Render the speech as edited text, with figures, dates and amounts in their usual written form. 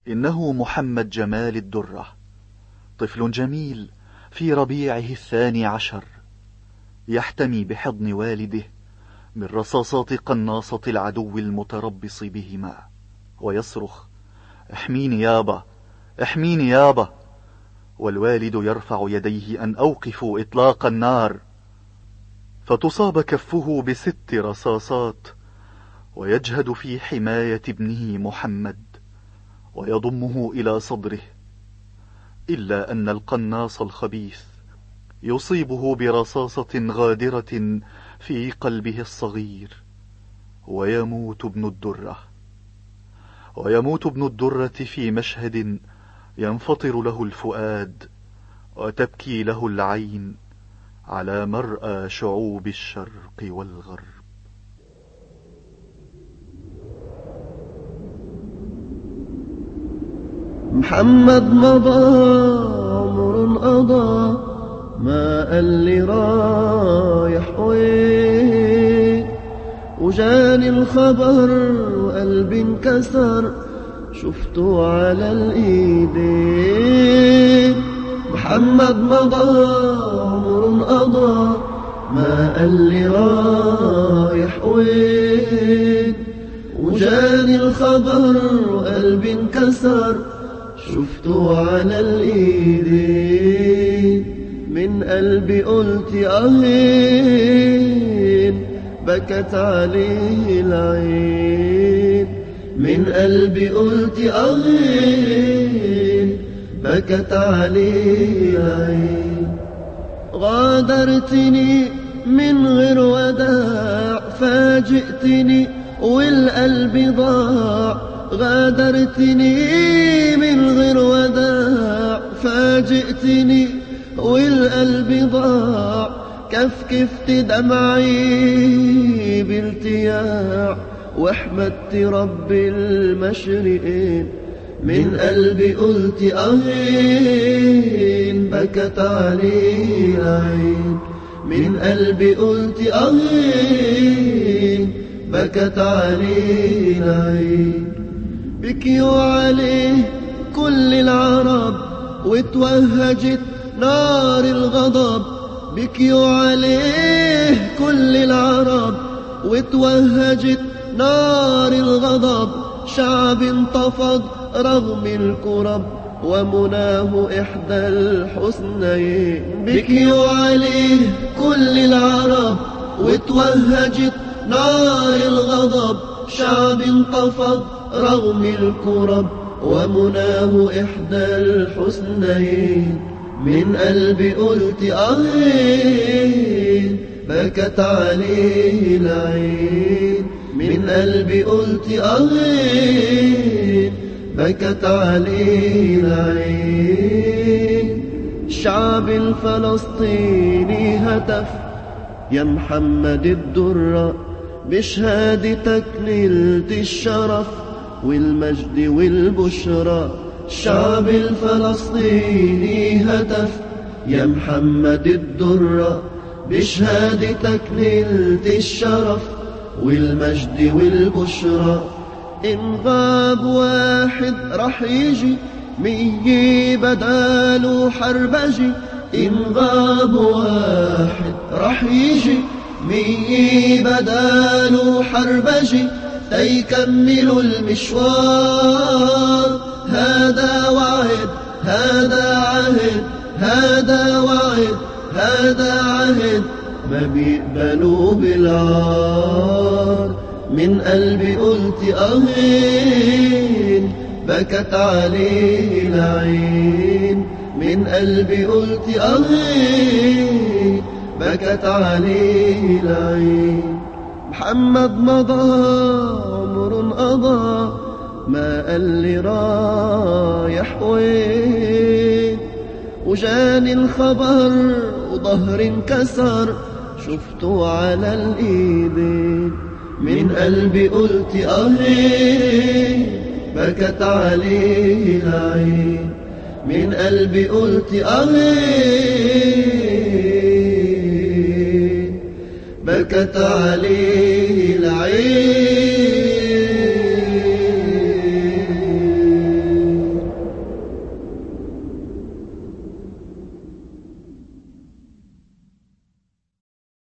إنه محمد جمال الدرة، طفل جميل في ربيعه 12، يحتمي بحضن والده من رصاصات قناصة العدو المتربص بهما، ويصرخ: احميني يابا، احميني يابا. والوالد يرفع يديه أن أوقفوا إطلاق النار، فتصاب كفه ب6 رصاصات، ويجهد في حماية ابنه محمد ويضمه إلى صدره، إلا أن القناص الخبيث يصيبه برصاصة غادرة في قلبه الصغير، ويموت ابن الدرة. ويموت ابن الدرة في مشهد ينفطر له الفؤاد وتبكي له العين على مرأى شعوب الشرق والغرب. محمد مضى عمر قضى، ما اللي رايح وين، وجاني الخبر وقلبي انكسر، شفته على الايدين. محمد مضى عمر قضى، ما اللي رايح وين، وجاني الخبر وقلبي انكسر، شفته على الايدين. من قلبي قلت اهين، بكت عليه العين. من قلبي قلت اهين، بكت عليه العين. غادرتني من غير وداع، فاجئتني والقلب ضاع. غادرتني من غير وداع، فاجئتني والقلب ضاع. كفكفت دمعي بالتياع، واحمدت رب المشرقين. من قلبي قلت أهين، بكت عليه العين. من قلبي قلت أهين، بكت عليه العين. بكيوا عليه كل العرب وتوهجت نار الغضب. بكيوا عليه كل العرب وتوهجت نار الغضب. شعب انتفض رغم الكرب، ومناه إحدى الحسنيين. بكيوا عليه كل العرب وتوهجت نار الغضب. شعب انتفض رغم الكرب، ومناه إحدى الحسنيين. من قلبي قلت أهين، بكت عليه العين. من قلبي قلت أهين، بكت عليه العين. الشعب الفلسطيني هتف يا محمد الدرة، بشهادتك نلت الشرف والمجد والبشرى. الشعب الفلسطيني هتف يا محمد الدرة، بشهادتك نلت الشرف والمجد والبشرى. إن غاب واحد رح يجي 100 بداله حربجي. إن غاب واحد رح يجي 100 بداله حربجي، تيكملوا المشوار. هذا وعد، هذا عهد، هذا وعد، هذا عهد، ما بيقبلوا بالعار. من قلبي قلت أهين، بكت عليه العين. من قلبي قلت أهين، بكت عليه العين. محمد مضى عمر قضى، ما اللي رايح وين، وجاني الخبر وظهري انكسر، شفته على الايدين. من قلبي قلت أهين، بكت عليه العين. من قلبي قلت أهين، بكت عليه العين.